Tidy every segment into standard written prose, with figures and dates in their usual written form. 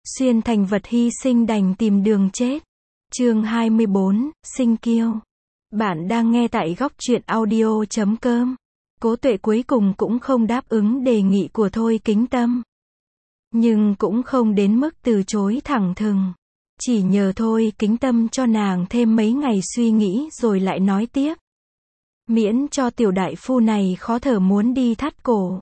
xuyên thành vật hy sinh đành tìm đường chết. Chương 24, sinh kiêu. Bạn đang nghe tại góc truyện audio.com. Cố Tuệ cuối cùng cũng không đáp ứng đề nghị của Thôi Kính Tâm. Nhưng cũng không đến mức từ chối thẳng thừng. Chỉ nhờ Thôi Kính Tâm cho nàng thêm mấy ngày suy nghĩ rồi lại nói tiếp. Miễn cho tiểu đại phu này khó thở muốn đi thắt cổ.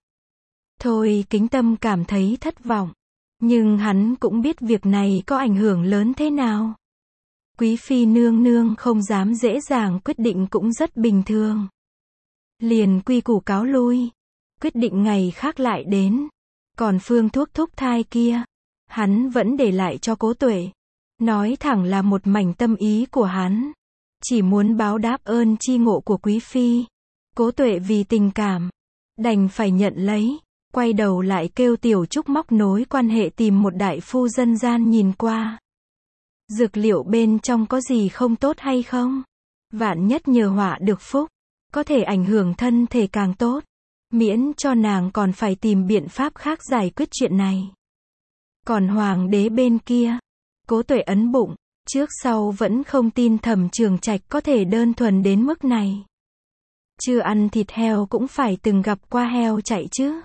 Thôi Kính Tâm cảm thấy thất vọng. Nhưng hắn cũng biết việc này có ảnh hưởng lớn thế nào. Quý phi nương nương không dám dễ dàng quyết định cũng rất bình thường. Liền quy củ cáo lui. Quyết định ngày khác lại đến. Còn phương thuốc thúc thai kia, hắn vẫn để lại cho Cố Tuệ. Nói thẳng là một mảnh tâm ý của hắn. Chỉ muốn báo đáp ơn chi ngộ của quý phi. Cố Tuệ vì tình cảm, đành phải nhận lấy. Quay đầu lại kêu Tiểu Trúc móc nối quan hệ tìm một đại phu dân gian nhìn qua. Dược liệu bên trong có gì không tốt hay không? Vạn nhất nhờ họa được phúc, có thể ảnh hưởng thân thể càng tốt. Miễn cho nàng còn phải tìm biện pháp khác giải quyết chuyện này. Còn hoàng đế bên kia, Cố Tuệ ấn bụng, trước sau vẫn không tin Thẩm Trường Trạch có thể đơn thuần đến mức này. Chưa ăn thịt heo cũng phải từng gặp qua heo chạy chứ.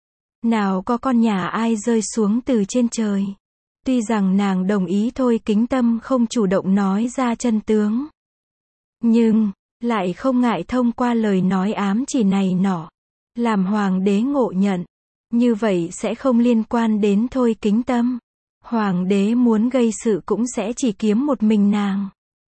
Nào có con nhà ai rơi xuống từ trên trời. Tuy rằng nàng đồng ý Thôi Kính Tâm không chủ động nói ra chân tướng. Nhưng, lại không ngại thông qua lời nói ám chỉ này nọ. Làm hoàng đế ngộ nhận. Như vậy sẽ không liên quan đến Thôi Kính Tâm. Hoàng đế muốn gây sự cũng sẽ chỉ kiếm một mình nàng.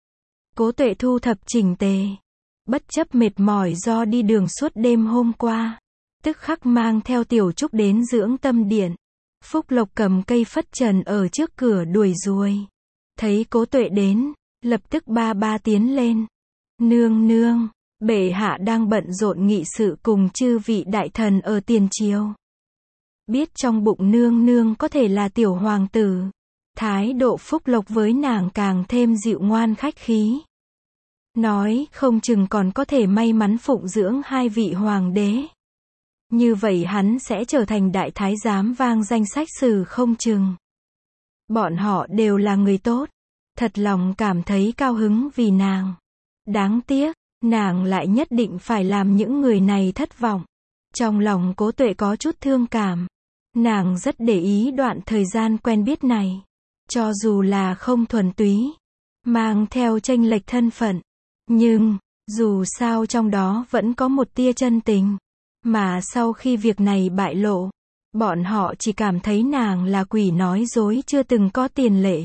Cố Tuệ thu thập chỉnh tề. Bất chấp mệt mỏi do đi đường suốt đêm hôm qua. Tức khắc mang theo Tiểu Trúc đến dưỡng tâm điện. Phúc Lộc cầm cây phất trần ở trước cửa đuổi ruồi. Thấy Cố Tuệ đến, lập tức ba ba tiến lên. Nương nương, bệ hạ đang bận rộn nghị sự cùng chư vị đại thần ở tiền triều. Biết trong bụng nương nương có thể là tiểu hoàng tử. Thái độ Phúc Lộc với nàng càng thêm dịu ngoan khách khí. Nói không chừng còn có thể may mắn phụng dưỡng hai vị hoàng đế. Như vậy hắn sẽ trở thành đại thái giám vang danh sách sử không chừng. Bọn họ đều là người tốt. Thật lòng cảm thấy cao hứng vì nàng. Đáng tiếc, nàng lại nhất định phải làm những người này thất vọng. Trong lòng Cố Tuệ có chút thương cảm. Nàng rất để ý đoạn thời gian quen biết này. Cho dù là không thuần túy, mang theo chênh lệch thân phận. Nhưng, dù sao trong đó vẫn có một tia chân tình. Mà sau khi việc này bại lộ, bọn họ chỉ cảm thấy nàng là quỷ nói dối chưa từng có tiền lệ.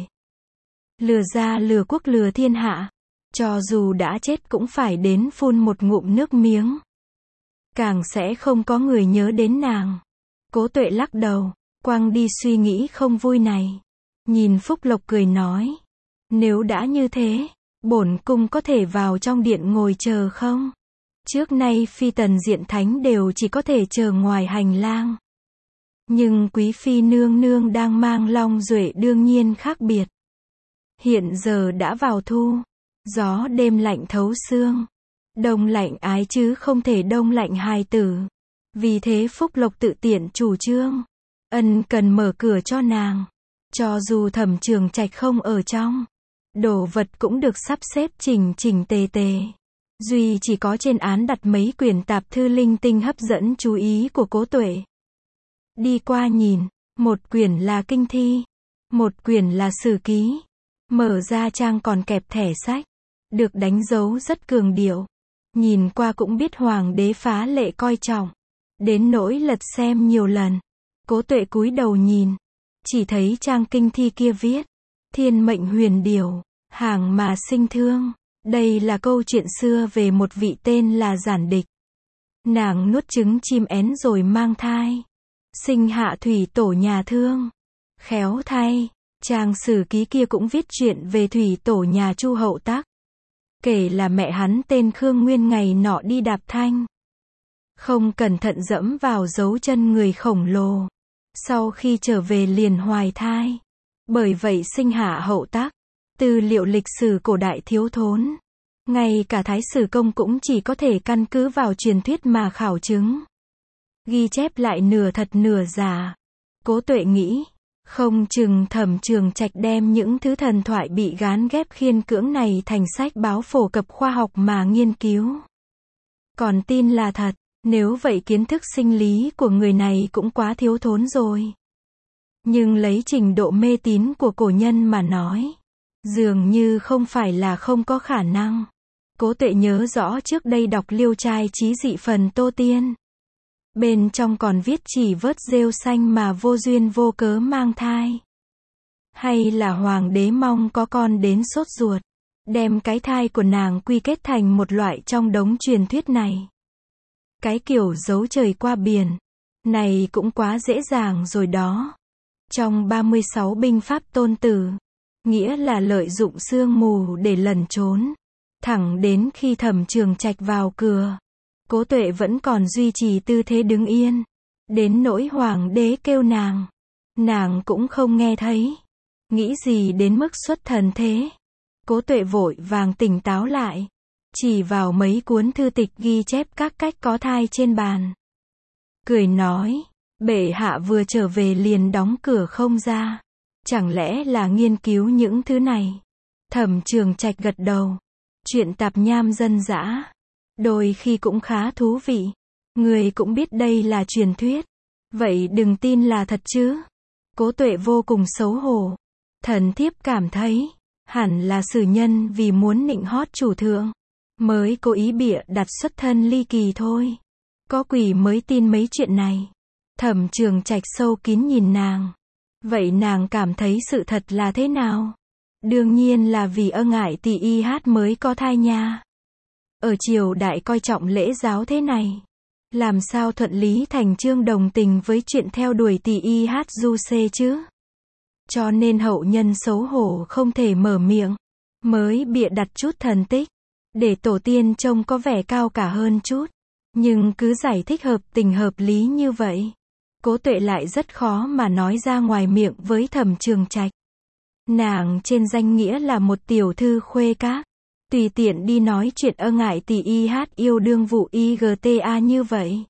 Lừa gia lừa quốc lừa thiên hạ. Cho dù đã chết cũng phải đến phun một ngụm nước miếng. Càng sẽ không có người nhớ đến nàng. Cố Tuệ lắc đầu, quăng đi suy nghĩ không vui này. Nhìn Phúc Lộc cười nói. Nếu đã như thế, bổn cung có thể vào trong điện ngồi chờ không? Trước nay phi tần diện thánh đều chỉ có thể chờ ngoài hành lang. Nhưng quý phi nương nương đang mang long duệ đương nhiên khác biệt. Hiện giờ đã vào thu. Gió đêm lạnh thấu xương. Đông lạnh ái chứ không thể đông lạnh hài tử. Vì thế Phúc Lộc tự tiện chủ trương. Ân cần mở cửa cho nàng. Cho dù Thẩm Trường Trạch không ở trong. Đồ vật cũng được sắp xếp chỉnh chỉnh tề tề. Duy chỉ có trên án đặt mấy quyển tạp thư linh tinh hấp dẫn chú ý của Cố Tuệ. Đi qua nhìn, một quyển là kinh thi. Một quyển là sử ký. Mở ra trang còn kẹp thẻ sách. Được đánh dấu rất cường điệu. Nhìn qua cũng biết hoàng đế phá lệ coi trọng. Đến nỗi lật xem nhiều lần. Cố Tuệ cúi đầu nhìn. Chỉ thấy trang kinh thi kia viết. Thiên mệnh huyền điều, hàng mà sinh thương. Đây là câu chuyện xưa về một vị tên là Giản Địch. Nàng nuốt trứng chim én rồi mang thai. Sinh hạ thủy tổ nhà thương. Khéo thay, trang sử ký kia cũng viết chuyện về thủy tổ nhà Chu Hậu Tác. Kể là mẹ hắn tên Khương Nguyên ngày nọ đi đạp thanh. Không cẩn thận dẫm vào dấu chân người khổng lồ. Sau khi trở về liền hoài thai. Bởi vậy sinh hạ Hậu Tác. Tư liệu lịch sử cổ đại thiếu thốn. Ngay cả Thái Sử Công cũng chỉ có thể căn cứ vào truyền thuyết mà khảo chứng. Ghi chép lại nửa thật nửa giả. Cố Tuệ nghĩ, Không chừng Thẩm Trường Trạch đem những thứ thần thoại bị gán ghép khiên cưỡng này thành sách báo phổ cập khoa học mà nghiên cứu. Còn tin là thật, nếu vậy kiến thức sinh lý của người này cũng quá thiếu thốn rồi. Nhưng lấy trình độ mê tín của cổ nhân mà nói, dường như không phải là không có khả năng. Cố Tuệ nhớ rõ trước đây đọc Liêu Trai Chí Dị phần Tô Tiên. Bên trong còn viết chỉ vớt rêu xanh mà vô duyên vô cớ mang thai. Hay là hoàng đế mong có con đến sốt ruột, đem cái thai của nàng quy kết thành một loại trong đống truyền thuyết này. Cái kiểu giấu trời qua biển, này cũng quá dễ dàng rồi đó. Trong 36 binh pháp Tôn Tử, nghĩa là lợi dụng sương mù để lẩn trốn. Thẳng đến khi Thẩm Trường Trạch vào cửa, Cố Tuệ vẫn còn duy trì tư thế đứng yên. Đến nỗi hoàng đế kêu nàng cũng không nghe thấy. Nghĩ gì đến mức xuất thần thế? Cố Tuệ vội vàng tỉnh táo lại, chỉ vào mấy cuốn thư tịch ghi chép các cách có thai trên bàn. Cười nói, bệ hạ vừa trở về liền đóng cửa không ra. Chẳng lẽ là nghiên cứu những thứ này? Thẩm Trường Trạch gật đầu. Chuyện tạp nham dân dã, đôi khi cũng khá thú vị. Người cũng biết đây là truyền thuyết. Vậy đừng tin là thật chứ. Cố Tuệ vô cùng xấu hổ. Thần thiếp cảm thấy, hẳn là sử nhân vì muốn nịnh hót chủ thượng, mới cố ý bịa đặt xuất thân ly kỳ thôi. Có quỷ mới tin mấy chuyện này. Thẩm Trường Trạch sâu kín nhìn nàng. Vậy nàng cảm thấy sự thật là thế nào? Đương nhiên là vì ngại tỷ y hát mới có thai nha. Ở triều đại coi trọng lễ giáo thế này, làm sao thuận lý thành chương đồng tình với chuyện theo đuổi tỷ y hát du xê chứ? Cho nên hậu nhân xấu hổ không thể mở miệng, mới bịa đặt chút thần tích, để tổ tiên trông có vẻ cao cả hơn chút. Nhưng cứ giải thích hợp tình hợp lý như vậy, Cố Tuệ lại rất khó mà nói ra ngoài miệng với Thẩm Trường Trạch. Nàng trên danh nghĩa là một tiểu thư khuê các, tùy tiện đi nói chuyện ngại tỷ y hát yêu đương vụ IGTA như vậy.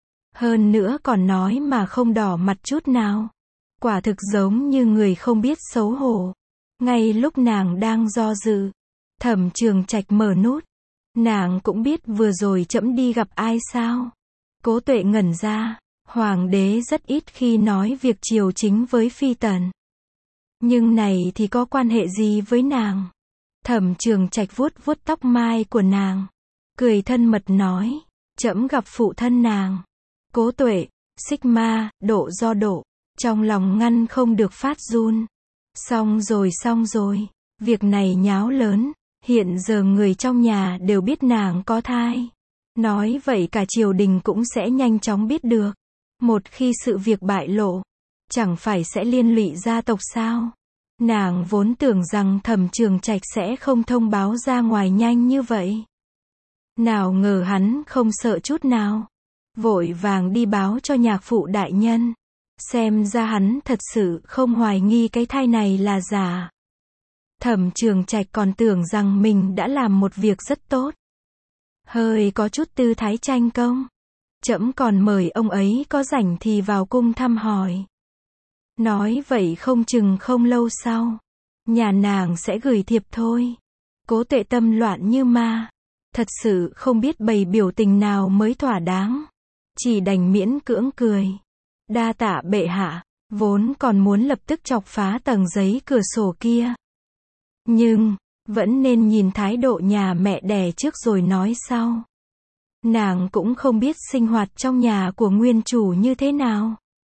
Hơn nữa còn nói mà không đỏ mặt chút nào. Quả thực giống như người không biết xấu hổ. Ngay lúc nàng đang do dự, Thẩm Trường Trạch mở nút. Nàng cũng biết vừa rồi trẫm đi gặp ai sao? Cố Tuệ ngẩn ra, hoàng đế rất ít khi nói việc triều chính với phi tần. Nhưng này thì có quan hệ gì với nàng? Thẩm Trường Trạch vuốt vuốt tóc mai của nàng, cười thân mật nói, trẫm gặp phụ thân nàng. Cố Tuệ, Sigma, độ do độ, trong lòng ngăn không được phát run. Xong rồi, việc này nháo lớn, hiện giờ người trong nhà đều biết nàng có thai. Nói vậy cả triều đình cũng sẽ nhanh chóng biết được. Một khi sự việc bại lộ, chẳng phải sẽ liên lụy gia tộc sao? Nàng vốn tưởng rằng Thẩm Trường Trạch sẽ không thông báo ra ngoài nhanh như vậy. Nào ngờ hắn không sợ chút nào. Vội vàng đi báo cho nhạc phụ đại nhân. Xem ra hắn thật sự không hoài nghi cái thai này là giả. Thẩm Trường Trạch còn tưởng rằng mình đã làm một việc rất tốt. Hơi có chút tư thái tranh công. Trẫm còn mời ông ấy có rảnh thì vào cung thăm hỏi. Nói vậy không chừng không lâu sau, nhà nàng sẽ gửi thiệp thôi. Cố Tuệ tâm loạn như ma. Thật sự không biết bày biểu tình nào mới thỏa đáng. Chỉ đành miễn cưỡng cười. Đa tạ bệ hạ, vốn còn muốn lập tức chọc phá tầng giấy cửa sổ kia. Nhưng, vẫn nên nhìn thái độ nhà mẹ đẻ trước rồi nói sau. Nàng cũng không biết sinh hoạt trong nhà của nguyên chủ như thế nào.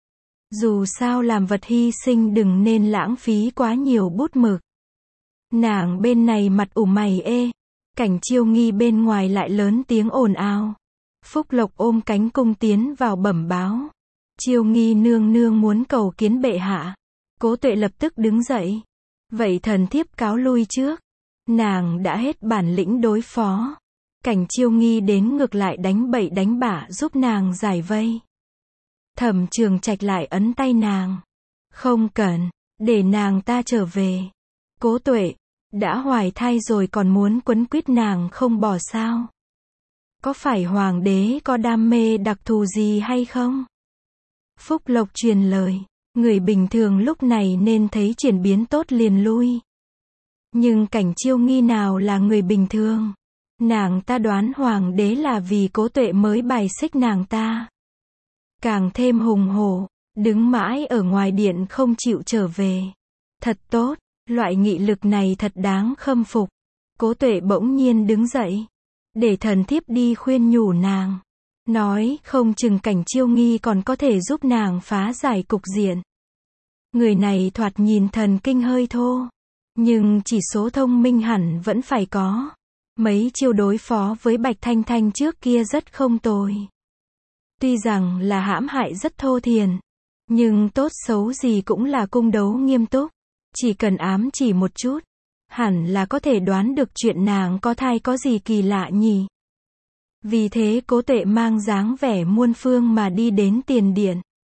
Dù sao làm vật hy sinh đừng nên lãng phí quá nhiều bút mực. Nàng bên này mặt ủ mày ê. Cảnh Chiêu Nghi bên ngoài lại lớn tiếng ồn ào. Phúc Lộc ôm cánh cung tiến vào bẩm báo. Chiêu Nghi nương nương muốn cầu kiến bệ hạ. Cố Tuệ lập tức đứng dậy. Vậy thần thiếp cáo lui trước. Nàng đã hết bản lĩnh đối phó. Cảnh Chiêu Nghi đến ngược lại đánh bậy đánh bạ giúp nàng giải vây. Thẩm Trường Trạch lại ấn tay nàng. Không cần, để nàng ta trở về. Cố Tuệ, đã hoài thai rồi còn muốn quấn quýt nàng không bỏ sao? Có phải hoàng đế có đam mê đặc thù gì hay không? Phúc Lộc truyền lời. Người bình thường lúc này nên thấy chuyển biến tốt liền lui. Nhưng Cảnh Chiêu Nghi nào là người bình thường. Nàng ta đoán hoàng đế là vì Cố Tuệ mới bài xích nàng ta. Càng thêm hùng hổ, đứng mãi ở ngoài điện không chịu trở về. Thật tốt, loại nghị lực này thật đáng khâm phục. Cố Tuệ bỗng nhiên đứng dậy, để thần thiếp đi khuyên nhủ nàng. Nói không chừng Cảnh Chiêu Nghi còn có thể giúp nàng phá giải cục diện. Người này thoạt nhìn thần kinh hơi thô, nhưng chỉ số thông minh hẳn vẫn phải có. Mấy chiêu đối phó với Bạch Thanh Thanh trước kia rất không tồi. Tuy rằng là hãm hại rất thô thiển, nhưng tốt xấu gì cũng là cung đấu nghiêm túc. Chỉ cần ám chỉ một chút, hẳn là có thể đoán được chuyện nàng có thai có gì kỳ lạ nhỉ. Vì thế Cố Tuệ mang dáng vẻ muôn phương mà đi đến tiền điện.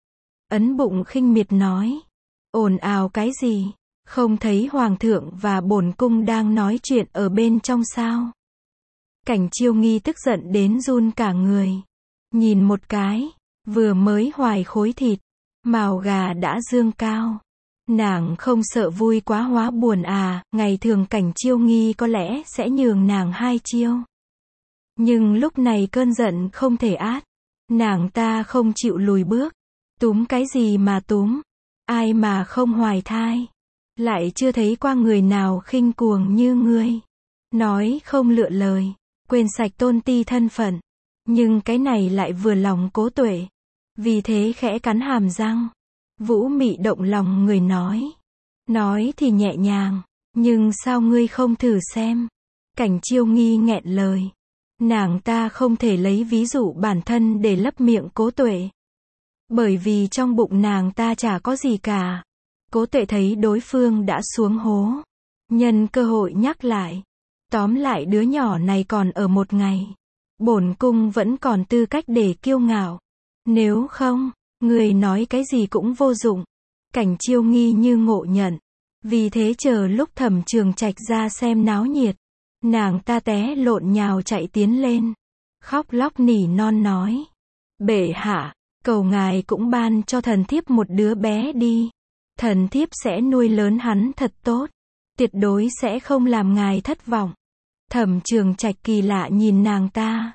Ấn bụng khinh miệt nói, ồn ào cái gì, không thấy hoàng thượng và bổn cung đang nói chuyện ở bên trong sao? Cảnh Chiêu Nghi tức giận đến run cả người. Nhìn một cái, vừa mới hoài khối thịt, mào gà đã dương cao. Nàng không sợ vui quá hóa buồn à, ngày thường Cảnh Chiêu Nghi có lẽ sẽ nhường nàng 2 chiêu. Nhưng lúc này cơn giận không thể át. Nàng ta không chịu lùi bước. Túm cái gì mà túm? Ai mà không hoài thai? Lại chưa thấy qua người nào khinh cuồng như ngươi. Nói không lựa lời, quên sạch tôn ti thân phận. Nhưng cái này lại vừa lòng Cố Tuệ. Vì thế khẽ cắn hàm răng. Vũ Mị động lòng người nói. Nói thì nhẹ nhàng, nhưng sao ngươi không thử xem? Cảnh Chiêu Nghi nghẹn lời. Nàng ta không thể lấy ví dụ bản thân để lấp miệng Cố Tuệ. Bởi vì trong bụng nàng ta chả có gì cả. Cố Tuệ thấy đối phương đã xuống hố. Nhân cơ hội nhắc lại. Tóm lại đứa nhỏ này còn ở một ngày. Bổn cung vẫn còn tư cách để kiêu ngạo. Nếu không, người nói cái gì cũng vô dụng. Cảnh Chiêu Nghi như ngộ nhận. Vì thế chờ lúc Thẩm Trường Trạch ra xem náo nhiệt, nàng ta té lộn nhào chạy tiến lên. Khóc lóc nỉ non nói. Bệ hạ, cầu ngài cũng ban cho thần thiếp một đứa bé đi. Thần thiếp sẽ nuôi lớn hắn thật tốt. Tuyệt đối sẽ không làm ngài thất vọng. Thẩm Trường Trạch kỳ lạ nhìn nàng ta.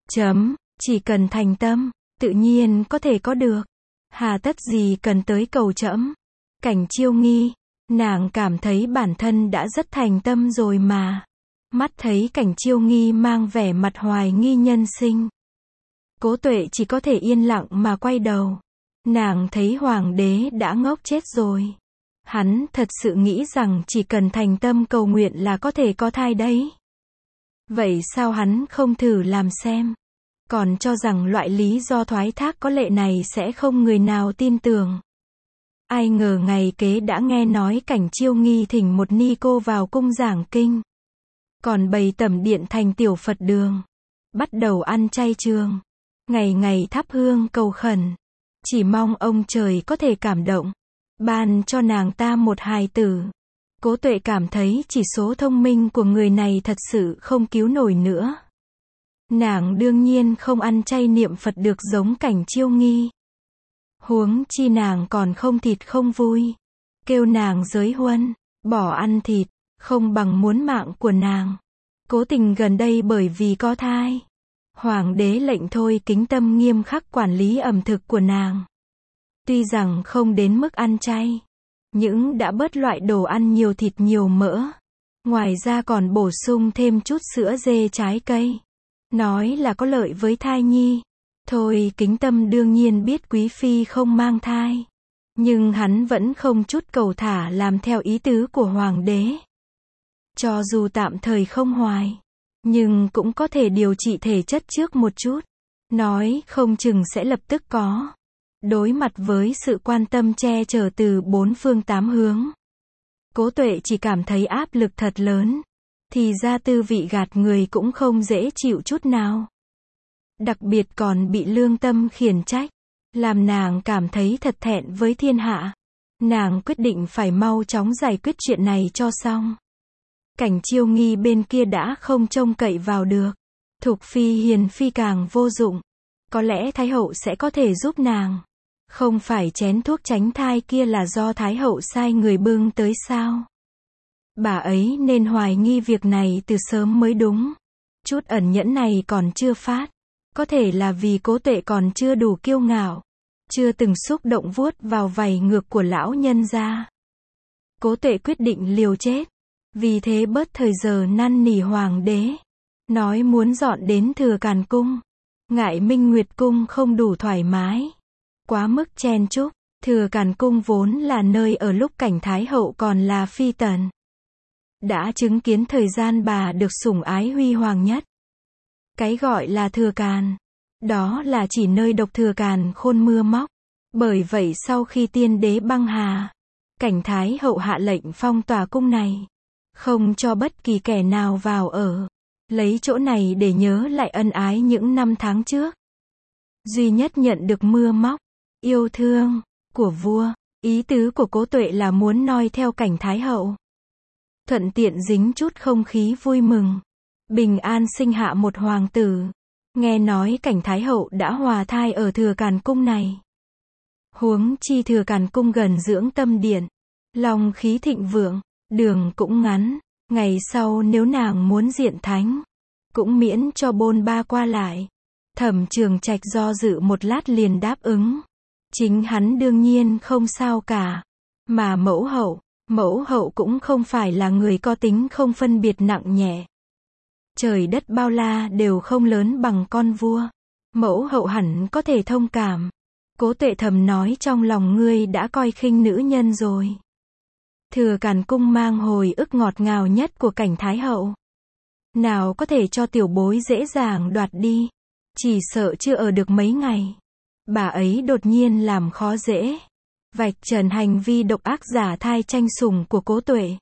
Chỉ cần thành tâm, tự nhiên có thể có được. Hà tất gì cần tới cầu trẫm. Cảnh Chiêu Nghi, nàng cảm thấy bản thân đã rất thành tâm rồi mà. Mắt thấy Cảnh Chiêu Nghi mang vẻ mặt hoài nghi nhân sinh. Cố Tuệ chỉ có thể yên lặng mà quay đầu. Nàng thấy hoàng đế đã ngốc chết rồi. Hắn thật sự nghĩ rằng chỉ cần thành tâm cầu nguyện là có thể có thai đấy. Vậy sao hắn không thử làm xem? Còn cho rằng loại lý do thoái thác có lệ này sẽ không người nào tin tưởng. Ai ngờ ngày kế đã nghe nói Cảnh Chiêu Nghi thỉnh một ni cô vào cung giảng kinh. Còn bày tẩm điện thành tiểu Phật đường. Bắt đầu ăn chay trường. Ngày ngày thắp hương cầu khẩn. Chỉ mong ông trời có thể cảm động. Ban cho nàng ta một hài tử. Cố Tuệ cảm thấy chỉ số thông minh của người này thật sự không cứu nổi nữa. Nàng đương nhiên không ăn chay niệm Phật được giống Cảnh Chiêu Nghi. Huống chi nàng còn không thịt không vui. Kêu nàng giới huân, bỏ ăn thịt, không bằng muốn mạng của nàng. Cố Tình gần đây bởi vì có thai. Hoàng đế lệnh thôi kính tâm nghiêm khắc quản lý ẩm thực của nàng. Tuy rằng không đến mức ăn chay, nhưng đã bớt loại đồ ăn nhiều thịt nhiều mỡ. Ngoài ra còn bổ sung thêm chút sữa dê trái cây. Nói là có lợi với thai nhi. Thôi kính tâm đương nhiên biết quý phi không mang thai. Nhưng hắn vẫn không chút cầu thả làm theo ý tứ của hoàng đế. Cho dù tạm thời không hoài, nhưng cũng có thể điều trị thể chất trước một chút. Nói không chừng sẽ lập tức có. Đối mặt với sự quan tâm che chở từ 4 phương 8 hướng, Cố Tuệ chỉ cảm thấy áp lực thật lớn. Thì ra tư vị gạt người cũng không dễ chịu chút nào. Đặc biệt còn bị lương tâm khiển trách. Làm nàng cảm thấy thật thẹn với thiên hạ. Nàng quyết định phải mau chóng giải quyết chuyện này cho xong. Cảnh Chiêu Nghi bên kia đã không trông cậy vào được. Thục phi hiền phi càng vô dụng. Có lẽ Thái hậu sẽ có thể giúp nàng. Không phải chén thuốc tránh thai kia là do Thái hậu sai người bưng tới sao? Bà ấy nên hoài nghi việc này từ sớm mới đúng. Chút ẩn nhẫn này còn chưa phát. Có thể là vì Cố Tuệ còn chưa đủ kiêu ngạo. Chưa từng xúc động vuốt vào vảy ngược của lão nhân gia. Cố Tuệ quyết định liều chết. Vì thế bớt thời giờ năn nỉ hoàng đế. Nói muốn dọn đến Thừa Càn Cung. Ngại Minh Nguyệt Cung không đủ thoải mái. Quá mức chen chúc. Thừa Càn Cung vốn là nơi ở lúc cảnh Thái hậu còn là phi tần. Đã chứng kiến thời gian bà được sủng ái huy hoàng nhất. Cái gọi là Thừa Càn. Đó là chỉ nơi độc Thừa Càn Khôn mưa móc. Bởi vậy sau khi tiên đế băng hà, cảnh Thái hậu hạ lệnh phong tỏa cung này. Không cho bất kỳ kẻ nào vào ở. Lấy chỗ này để nhớ lại ân ái những năm tháng trước. Duy nhất nhận được mưa móc, yêu thương, của vua. Ý tứ của Cố Tuệ là muốn noi theo cảnh Thái hậu. Thuận tiện dính chút không khí vui mừng. Bình an sinh hạ một hoàng tử. Nghe nói cảnh Thái hậu đã hòa thai ở Thừa Càn Cung này. Huống chi Thừa Càn Cung gần Dưỡng Tâm Điện. Long khí thịnh vượng, đường cũng ngắn. Ngày sau nếu nàng muốn diện thánh, cũng miễn cho bôn ba qua lại. Thẩm Trường Trạch do dự một lát liền đáp ứng. Chính hắn đương nhiên không sao cả. Mà mẫu hậu cũng không phải là người có tính không phân biệt nặng nhẹ. Trời đất bao la đều không lớn bằng con vua. Mẫu hậu hẳn có thể thông cảm. Cố Tuệ thầm nói trong lòng, ngươi đã coi khinh nữ nhân rồi. Thừa Càn Cung mang hồi ức ngọt ngào nhất của cảnh Thái hậu. Nào có thể cho tiểu bối dễ dàng đoạt đi. Chỉ sợ chưa ở được mấy ngày. Bà ấy đột nhiên làm khó dễ. Vạch trần hành vi độc ác giả thai tranh sủng của Cố Tuệ.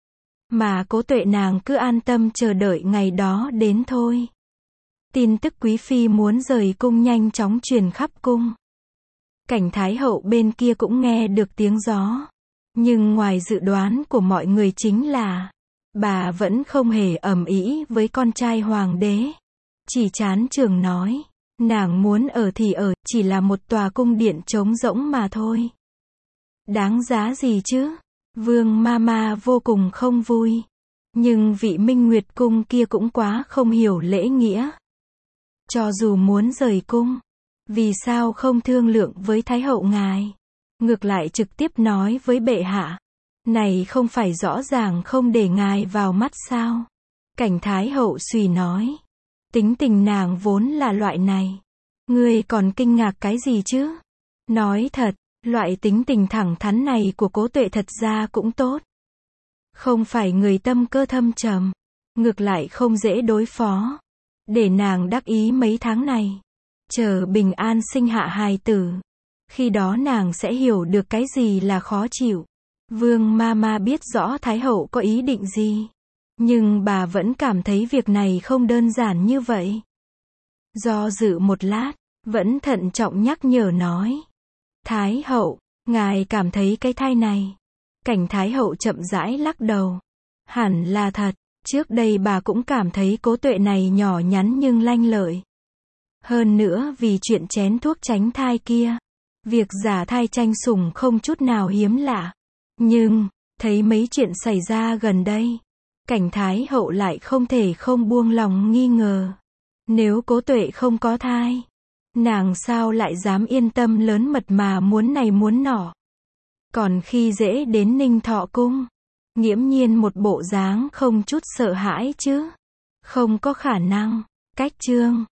Mà Cố Tuệ nàng cứ an tâm chờ đợi ngày đó đến thôi. Tin tức quý phi muốn rời cung nhanh chóng truyền khắp cung. Cảnh Thái hậu bên kia cũng nghe được tiếng gió. Nhưng ngoài dự đoán của mọi người chính là bà vẫn không hề ầm ĩ với con trai hoàng đế. Chỉ chán trường nói, nàng muốn ở thì ở, chỉ là một tòa cung điện trống rỗng mà thôi. Đáng giá gì chứ? Vương Mama vô cùng không vui. Nhưng vị Minh Nguyệt Cung kia cũng quá không hiểu lễ nghĩa. Cho dù muốn rời cung, vì sao không thương lượng với Thái hậu ngài? Ngược lại trực tiếp nói với bệ hạ. Này không phải rõ ràng không để ngài vào mắt sao? Cảnh Thái hậu suy nói. Tính tình nàng vốn là loại này. Ngươi còn kinh ngạc cái gì chứ? Nói thật, loại tính tình thẳng thắn này của Cố Tuệ thật ra cũng tốt. Không phải người tâm cơ thâm trầm. Ngược lại không dễ đối phó. Để nàng đắc ý mấy tháng này. Chờ bình an sinh hạ hài tử. Khi đó nàng sẽ hiểu được cái gì là khó chịu. Vương Mama biết rõ Thái hậu có ý định gì. Nhưng bà vẫn cảm thấy việc này không đơn giản như vậy. Do dự một lát, vẫn thận trọng nhắc nhở nói. Thái hậu, ngài cảm thấy cái thai này. Cảnh Thái hậu chậm rãi lắc đầu. Hẳn là thật, trước đây bà cũng cảm thấy Cố Tuệ này nhỏ nhắn nhưng lanh lợi. Hơn nữa vì chuyện chén thuốc tránh thai kia. Việc giả thai tranh sủng không chút nào hiếm lạ. Nhưng, thấy mấy chuyện xảy ra gần đây. Cảnh Thái hậu lại không thể không buông lòng nghi ngờ. Nếu Cố Tuệ không có thai, nàng sao lại dám yên tâm lớn mật mà muốn này muốn nọ. Còn khi dễ đến Ninh Thọ Cung, nghiễm nhiên một bộ dáng không chút sợ hãi chứ. Không có khả năng. Cách chương